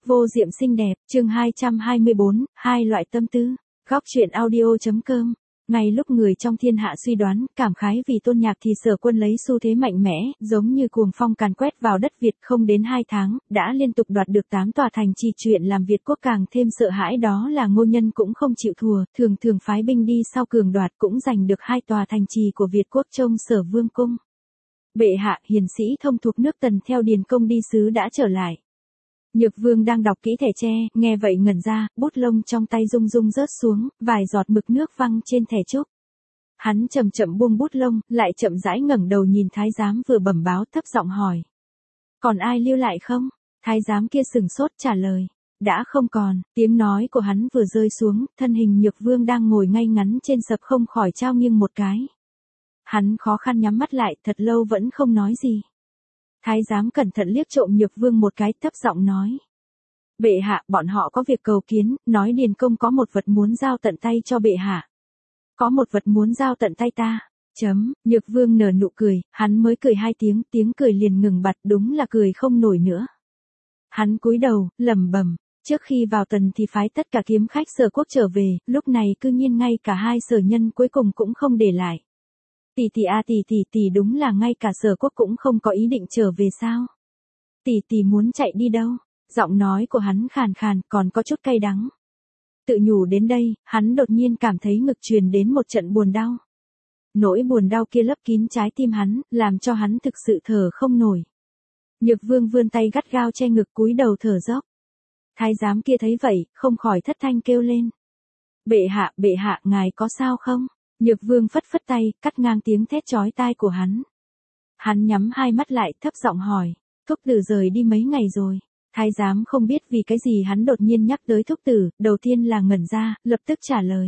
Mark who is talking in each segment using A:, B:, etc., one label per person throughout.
A: Vô diệm xinh đẹp, chương 224, hai loại tâm tư. Góc truyện audio.com. Ngay lúc người trong thiên hạ suy đoán, cảm khái vì Tôn Nhạc thì Sở Quân lấy xu thế mạnh mẽ, giống như cuồng phong càn quét vào đất Việt, không đến 2 tháng, đã liên tục đoạt được 8 tòa thành trì. Chuyện làm Việt quốc càng thêm sợ hãi đó là Ngô Nhân cũng không chịu thua, thường thường phái binh đi sau cường đoạt, cũng giành được 2 tòa thành trì của Việt quốc trong Sở Vương cung. Bệ hạ, hiền sĩ thông thuộc nước Tần theo Điền Công đi sứ đã trở lại. Nhược Vương đang đọc kỹ thẻ tre, nghe vậy ngẩn ra, bút lông trong tay rung rung rớt xuống, vài giọt mực nước văng trên thẻ trúc. Hắn chậm chậm buông bút lông, lại chậm rãi ngẩng đầu nhìn thái giám vừa bẩm báo, thấp giọng hỏi: "Còn ai lưu lại không?" Thái giám kia sừng sốt trả lời: "Đã không còn." Tiếng nói của hắn vừa rơi xuống, thân hình Nhược Vương đang ngồi ngay ngắn trên sập không khỏi trao nghiêng một cái. Hắn khó khăn nhắm mắt lại, thật lâu vẫn không nói gì. Thái giám cẩn thận liếc trộm Nhược Vương một cái, thấp giọng nói: "Bệ hạ, bọn họ có việc cầu kiến, nói Điền Công có một vật muốn giao tận tay cho bệ hạ." "Có một vật muốn giao tận tay ta?" Nhược Vương nở nụ cười, hắn mới cười 2 tiếng, tiếng cười liền ngừng bặt, đúng là cười không nổi nữa. Hắn cúi đầu, lẩm bẩm: "Trước khi vào Tần thì phái tất cả kiếm khách Sở quốc trở về, lúc này cư nhiên ngay cả 2 sở nhân cuối cùng cũng không để lại. Tỷ tỷ a tỷ, đúng là ngay cả Sở quốc cũng không có ý định trở về sao? Tỷ muốn chạy đi đâu?" Giọng nói của hắn khàn khàn, còn có chút cay đắng. Tự nhủ đến đây, hắn đột nhiên cảm thấy ngực truyền đến một trận buồn đau. Nỗi buồn đau kia lấp kín trái tim hắn, làm cho hắn thực sự thở không nổi. Nhược Vương vươn tay gắt gao che ngực, cúi đầu thở dốc. Thái giám kia thấy vậy, không khỏi thất thanh kêu lên: Bệ hạ, ngài có sao không?" Nhược Vương phất phất tay, cắt ngang tiếng thét chói tai của hắn. Hắn nhắm 2 mắt lại, thấp giọng hỏi: "Thúc tử rời đi mấy ngày rồi?" Thái giám không biết vì cái gì hắn đột nhiên nhắc tới thúc tử, đầu tiên là ngẩn ra, lập tức trả lời: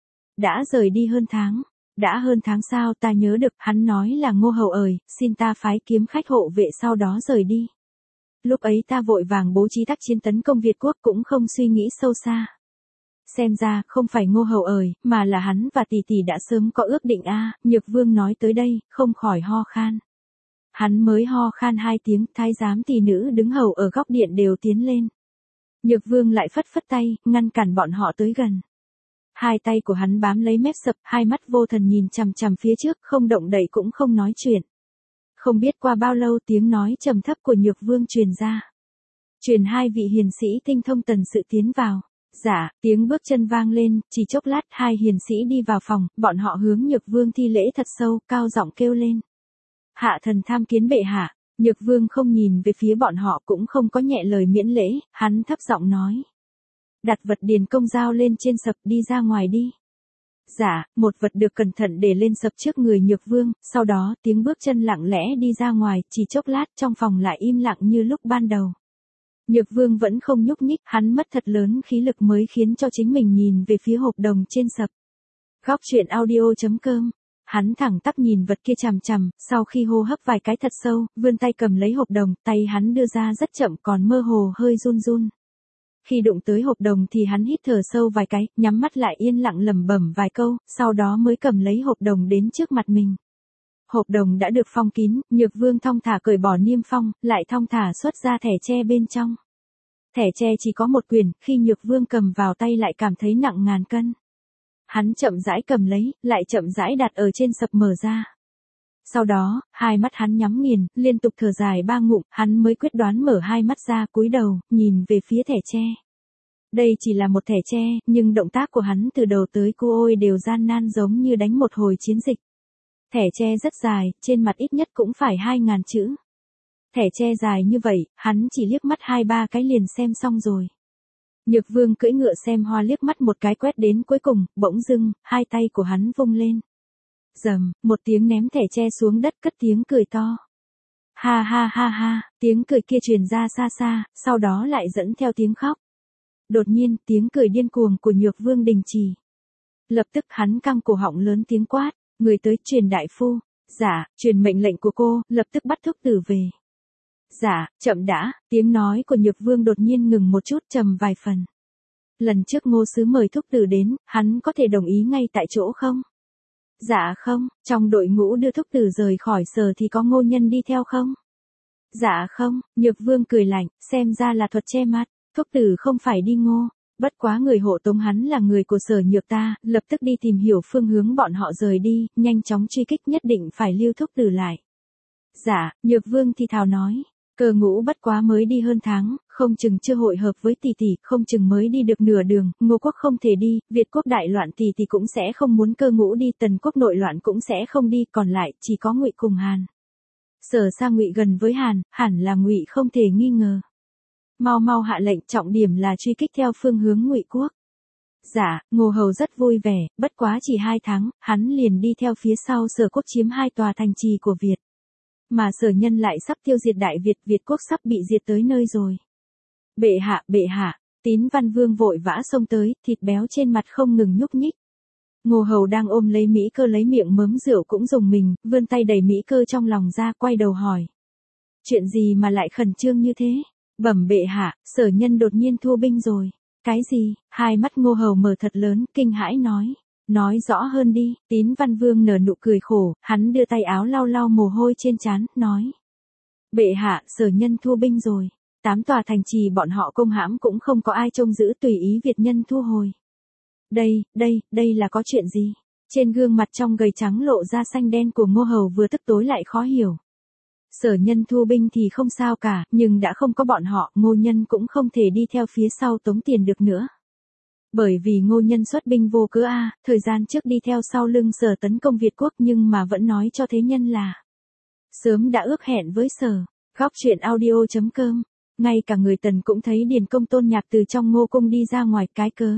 A: "Đã rời đi hơn tháng." "Đã hơn tháng sao?" "Ta nhớ được, hắn nói là Ngô Hầu xin ta phái kiếm khách hộ vệ sau đó rời đi. Lúc ấy ta vội vàng bố trí tác chiến tấn công Việt quốc, cũng không suy nghĩ sâu xa. Xem ra, không phải Ngô Hầu mà là hắn và tỷ đã sớm có ước định a." Nhược Vương nói tới đây, không khỏi ho khan. Hắn mới ho khan 2 tiếng, thái giám tỷ nữ đứng hầu ở góc điện đều tiến lên. Nhược Vương lại phất phất tay, ngăn cản bọn họ tới gần. 2 tay của hắn bám lấy mép sập, 2 mắt vô thần nhìn chằm chằm phía trước, không động đậy cũng không nói chuyện. Không biết qua bao lâu, tiếng nói trầm thấp của Nhược Vương truyền ra: "Truyền 2 vị hiền sĩ tinh thông tần sự tiến vào." "Dạ." Tiếng bước chân vang lên, chỉ chốc lát 2 hiền sĩ đi vào phòng, bọn họ hướng Nhược Vương thi lễ thật sâu, cao giọng kêu lên: "Hạ thần tham kiến bệ hạ." Nhược Vương không nhìn về phía bọn họ, cũng không có nhẹ lời miễn lễ, hắn thấp giọng nói: "Đặt vật Điền Công giao lên trên sập, đi ra ngoài đi." "Dạ." Một vật được cẩn thận để lên sập trước người Nhược Vương, sau đó tiếng bước chân lặng lẽ đi ra ngoài, chỉ chốc lát trong phòng lại im lặng như lúc ban đầu. Nhược Vương vẫn không nhúc nhích, hắn mất thật lớn khí lực mới khiến cho chính mình nhìn về phía hộp đồng trên sập. Góc truyện audio.com. Hắn thẳng tắp nhìn vật kia chằm chằm, sau khi hô hấp vài cái thật sâu, vươn tay cầm lấy hộp đồng, tay hắn đưa ra rất chậm, còn mơ hồ hơi run run. Khi đụng tới hộp đồng thì hắn hít thở sâu vài cái, nhắm mắt lại yên lặng lẩm bẩm vài câu, sau đó mới cầm lấy hộp đồng đến trước mặt mình. Hộp đồng đã được phong kín, Nhược Vương thong thả cởi bỏ niêm phong, lại thong thả xuất ra thẻ tre bên trong. Thẻ tre chỉ có 1 quyển, khi Nhược Vương cầm vào tay lại cảm thấy nặng ngàn cân. Hắn chậm rãi cầm lấy, lại chậm rãi đặt ở trên sập mở ra. Sau đó, 2 mắt hắn nhắm nghiền, liên tục thở dài 3 ngụm, hắn mới quyết đoán mở 2 mắt ra, cúi đầu, nhìn về phía thẻ tre. Đây chỉ là một thẻ tre, nhưng động tác của hắn từ đầu tới cuối đều gian nan giống như đánh một hồi chiến dịch. Thẻ tre rất dài, trên mặt ít nhất cũng phải 2.000 chữ. Thẻ tre dài như vậy, hắn chỉ liếc mắt 2-3 cái liền xem xong rồi. Nhược Vương cưỡi ngựa xem hoa liếc mắt một cái quét đến cuối cùng, bỗng dưng, 2 tay của hắn vung lên. Rầm, một tiếng ném thẻ tre xuống đất, cất tiếng cười to. Ha ha ha ha, tiếng cười kia truyền ra xa xa, sau đó lại dẫn theo tiếng khóc. Đột nhiên, tiếng cười điên cuồng của Nhược Vương đình chỉ. Lập tức hắn căng cổ họng lớn tiếng quát: "Người tới, truyền đại phu." "Dạ." "Truyền mệnh lệnh của cô, lập tức bắt thúc tử về." "Dạ." "Chậm đã." Tiếng nói của Nhược Vương đột nhiên ngừng một chút, trầm vài phần. "Lần trước Ngô sứ mời thúc tử đến, hắn có thể đồng ý ngay tại chỗ không?" "Dạ không." "Trong đội ngũ đưa thúc tử rời khỏi Sở thì có Ngô Nhân đi theo không?" "Dạ không." Nhược Vương cười lạnh, xem ra là thuật che mắt. Thúc tử không phải đi Ngô, bất quá người hộ tống hắn là người của Sở Nhược ta, lập tức đi tìm hiểu phương hướng bọn họ rời đi, nhanh chóng truy kích nhất định phải lưu thúc tử lại. Dạ, Nhược Vương thì thào nói, Cơ Ngũ bất quá mới đi hơn tháng, không chừng chưa hội hợp với tỷ tỷ, không chừng mới đi được nửa đường, Ngô quốc không thể đi, Việt quốc đại loạn tỷ tỷ cũng sẽ không muốn Cơ Ngũ đi, Tần quốc nội loạn cũng sẽ không đi, còn lại chỉ có Ngụy cùng Hàn. Sở Sa Ngụy gần với Hàn, hẳn là Ngụy không thể nghi ngờ. Mau mau hạ lệnh, trọng điểm là truy kích theo phương hướng Ngụy quốc. Dạ, Ngô Hầu rất vui vẻ, bất quá chỉ 2 tháng, hắn liền đi theo phía sau Sở quốc chiếm 2 tòa thành trì của Việt. Mà Sở Nhân lại sắp tiêu diệt Đại Việt, Việt quốc sắp bị diệt tới nơi rồi. Bệ hạ, Tín Văn Vương vội vã xông tới, thịt béo trên mặt không ngừng nhúc nhích. Ngô Hầu đang ôm lấy Mỹ Cơ lấy miệng mớm rượu cũng dùng mình, vươn tay đẩy Mỹ Cơ trong lòng ra, quay đầu hỏi. Chuyện gì mà lại khẩn trương như thế? Bẩm bệ hạ, Sở Nhân đột nhiên thua binh rồi. Cái gì? Hai mắt Ngô Hầu mở thật lớn, kinh hãi nói. Nói rõ hơn đi, Tín Văn Vương nở nụ cười khổ, hắn đưa tay áo lau lau mồ hôi trên trán, nói. Bệ hạ, Sở Nhân thua binh rồi. 8 tòa thành trì bọn họ công hãm cũng không có ai trông giữ, tùy ý Việt nhân thu hồi. Đây là có chuyện gì? Trên gương mặt trong gầy trắng lộ ra xanh đen của Ngô Hầu vừa tức tối lại khó hiểu. Sở Nhân thu binh thì không sao cả, nhưng đã không có bọn họ, Ngô Nhân cũng không thể đi theo phía sau tống tiền được nữa. Bởi vì Ngô Nhân xuất binh vô cớ thời gian trước đi theo sau lưng Sở tấn công Việt quốc nhưng mà vẫn nói cho thế nhân là sớm đã ước hẹn với Sở. Góc truyện audio.com. Ngay cả người Tần cũng thấy Điền công Tôn Nhạc từ trong Ngô cung đi ra ngoài, cái cớ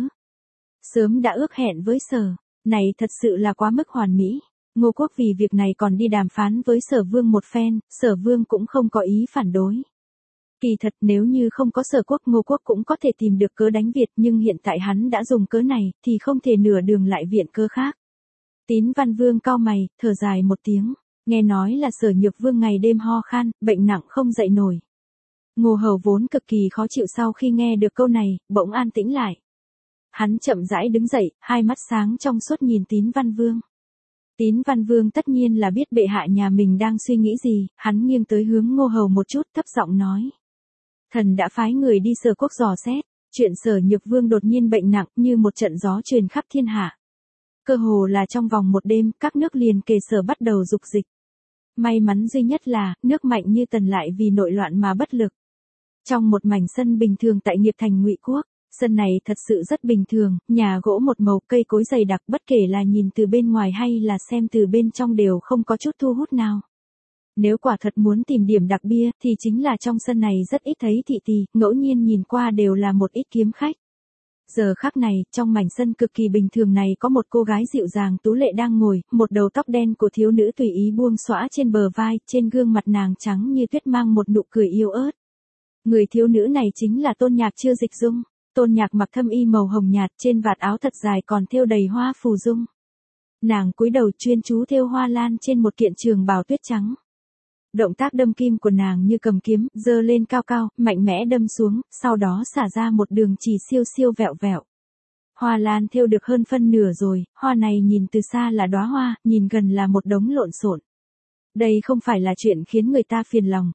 A: sớm đã ước hẹn với Sở, này thật sự là quá mức hoàn mỹ. Ngô quốc vì việc này còn đi đàm phán với Sở Vương một phen, Sở Vương cũng không có ý phản đối. Kỳ thật nếu như không có Sở quốc, Ngô quốc cũng có thể tìm được cớ đánh Việt, nhưng hiện tại hắn đã dùng cớ này, thì không thể nửa đường lại viện cớ khác. Tín Văn Vương cau mày, thở dài một tiếng, nghe nói là Sở Nhược Vương ngày đêm ho khan, bệnh nặng không dậy nổi. Ngô Hầu vốn cực kỳ khó chịu sau khi nghe được câu này, bỗng an tĩnh lại. Hắn chậm rãi đứng dậy, hai mắt sáng trong suốt nhìn Tín Văn Vương. Tín Văn Vương tất nhiên là biết bệ hạ nhà mình đang suy nghĩ gì, hắn nghiêng tới hướng Ngô Hầu một chút, thấp giọng nói. Thần đã phái người đi Sở quốc dò xét, chuyện Sở Nhược Vương đột nhiên bệnh nặng như một trận gió truyền khắp thiên hạ. Cơ hồ là trong vòng một đêm, các nước liền kề Sở bắt đầu dục dịch. May mắn duy nhất là, nước mạnh như Tần lại vì nội loạn mà bất lực. Trong một mảnh sân bình thường tại Nghiệp thành Ngụy quốc, sân này thật sự rất bình thường, nhà gỗ một màu, cây cối dày đặc, bất kể là nhìn từ bên ngoài hay là xem từ bên trong đều không có chút thu hút nào. Nếu quả thật muốn tìm điểm đặc biệt thì chính là trong sân này rất ít thấy thị tỳ, ngẫu nhiên nhìn qua đều là một ít kiếm khách. Giờ khắc này, trong mảnh sân cực kỳ bình thường này có một cô gái dịu dàng tú lệ đang ngồi, một đầu tóc đen của thiếu nữ tùy ý buông xõa trên bờ vai, trên gương mặt nàng trắng như tuyết mang một nụ cười yêu ớt. Người thiếu nữ này chính là Tôn Nhạc Chưa Dịch Dung. Tôn Nhạc mặc thâm y màu hồng nhạt, trên vạt áo thật dài còn thêu đầy hoa phù dung. Nàng cúi đầu chuyên chú thêu hoa lan trên một kiện trường bào tuyết trắng. Động tác đâm kim của nàng như cầm kiếm, giơ lên cao cao, mạnh mẽ đâm xuống, sau đó xả ra một đường chỉ siêu siêu vẹo vẹo. Hoa lan thêu được hơn phân nửa rồi, hoa này nhìn từ xa là đóa hoa, nhìn gần là một đống lộn xộn. Đây không phải là chuyện khiến người ta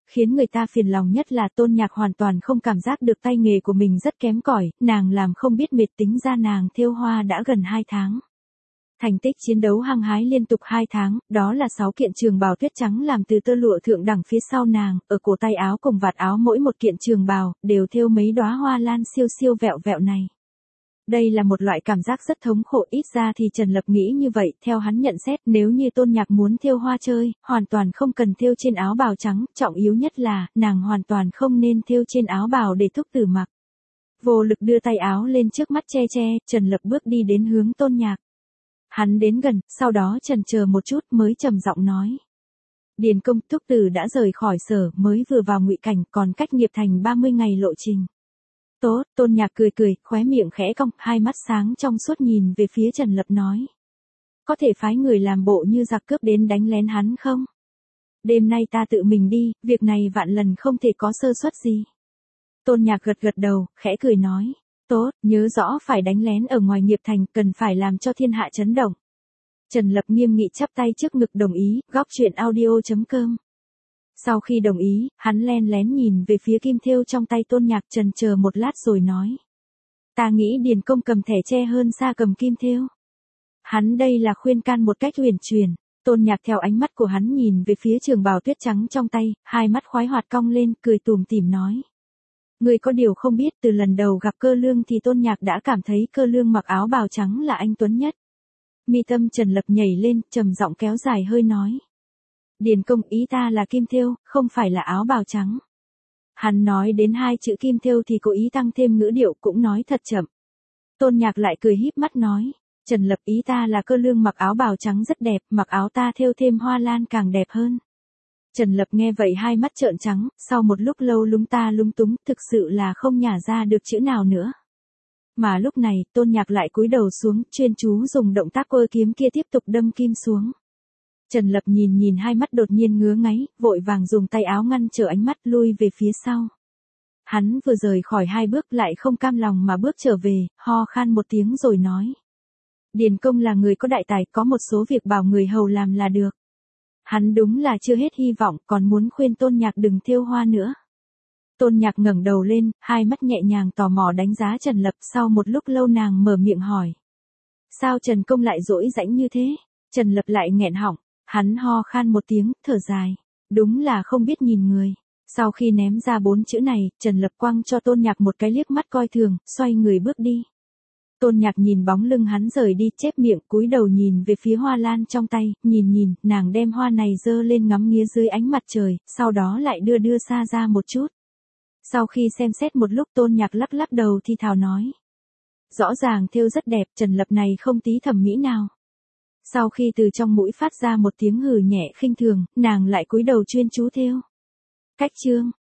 A: phiền lòng nhất là Tôn Nhạc hoàn toàn không cảm giác được tay nghề của mình rất kém cỏi, nàng làm không biết mệt, tính ra nàng thêu hoa đã gần 2 tháng. Thành tích chiến đấu hăng hái liên tục 2 tháng, đó là 6 kiện trường bào tuyết trắng làm từ tơ lụa thượng đẳng phía sau nàng, ở cổ tay áo cùng vạt áo mỗi một kiện trường bào, đều thêu mấy đóa hoa lan siêu siêu vẹo vẹo này. Đây là một loại cảm giác rất thống khổ, ít ra thì Trần Lập nghĩ như vậy, theo hắn nhận xét, nếu như Tôn Nhạc muốn thêu hoa chơi, hoàn toàn không cần thêu trên áo bào trắng, trọng yếu nhất là, nàng hoàn toàn không nên thêu trên áo bào để thúc tử mặc. Vô lực đưa tay áo lên trước mắt che, Trần Lập bước đi đến hướng Tôn Nhạc. Hắn đến gần, sau đó chần chờ một chút mới trầm giọng nói. Điền công, thúc tử đã rời khỏi Sở, mới vừa vào Ngụy cảnh, còn cách Nghiệp thành 30 ngày lộ trình. Tốt, Tôn Nhạc cười, khóe miệng khẽ cong, hai mắt sáng trong suốt nhìn về phía Trần Lập nói. Có thể phái người làm bộ như giặc cướp đến đánh lén hắn không? Đêm nay ta tự mình đi, việc này vạn lần không thể có sơ suất gì. Tôn Nhạc gật đầu, khẽ cười nói. Tốt, nhớ rõ phải đánh lén ở ngoài Nghiệp thành, cần phải làm cho thiên hạ chấn động. Trần Lập nghiêm nghị chắp tay trước ngực đồng ý, góc truyện audio.com. Sau khi đồng ý, hắn len lén nhìn về phía kim thêu trong tay Tôn Nhạc, chần chờ một lát rồi nói. Ta nghĩ Điền công cầm thẻ tre hơn xa cầm kim thêu. Hắn đây là khuyên can một cách huyền truyền. Tôn Nhạc theo ánh mắt của hắn nhìn về phía trường bào tuyết trắng trong tay, hai mắt khoái hoạt cong lên, cười tủm tỉm nói. Người có điều không biết, từ lần đầu gặp Cơ Lương thì Tôn Nhạc đã cảm thấy Cơ Lương mặc áo bào trắng là anh tuấn nhất. Mi tâm Trần Lập nhảy lên, trầm giọng kéo dài hơi nói. Điền công, ý ta là kim thêu, không phải là áo bào trắng. Hắn nói đến hai chữ kim thêu thì cố ý tăng thêm ngữ điệu, cũng nói thật chậm. Tôn Nhạc lại cười híp mắt nói. Trần Lập, ý ta là Cơ Lương mặc áo bào trắng rất đẹp, mặc áo ta thêu thêm hoa lan càng đẹp hơn. Trần Lập nghe vậy hai mắt trợn trắng, sau một lúc lâu lúng ta lúng túng, thực sự là không nhả ra được chữ nào nữa. Mà lúc này, Tôn Nhạc lại cúi đầu xuống, chuyên chú dùng động tác quơ kiếm kia tiếp tục đâm kim xuống. Trần Lập nhìn hai mắt đột nhiên ngứa ngáy, vội vàng dùng tay áo ngăn trở ánh mắt, lui về phía sau. Hắn vừa rời khỏi hai bước lại không cam lòng mà bước trở về, ho khan một tiếng rồi nói. Điền công là người có đại tài, có một số việc bảo người hầu làm là được. Hắn đúng là chưa hết hy vọng, còn muốn khuyên Tôn Nhạc đừng thêu hoa nữa. Tôn Nhạc ngẩng đầu lên, hai mắt nhẹ nhàng tò mò đánh giá Trần Lập, sau một lúc lâu nàng mở miệng hỏi. Sao Trần công lại dỗi rãnh như thế? Trần Lập lại nghẹn họng, hắn ho khan một tiếng, thở dài. Đúng là không biết nhìn người. Sau khi ném ra 4 chữ này, Trần Lập quăng cho Tôn Nhạc một cái liếc mắt coi thường, xoay người bước đi. Tôn Nhạc nhìn bóng lưng hắn rời đi, chép miệng, cúi đầu nhìn về phía hoa lan trong tay, nhìn, nàng đem hoa này giơ lên ngắm nghía dưới ánh mặt trời, sau đó lại đưa xa ra một chút. Sau khi xem xét một lúc, Tôn Nhạc lắc đầu thi thào nói. Rõ ràng thêu rất đẹp, Trần Lập này không tí thẩm mỹ nào. Sau khi từ trong mũi phát ra một tiếng hừ nhẹ khinh thường, nàng lại cúi đầu chuyên chú thêu. Cách chương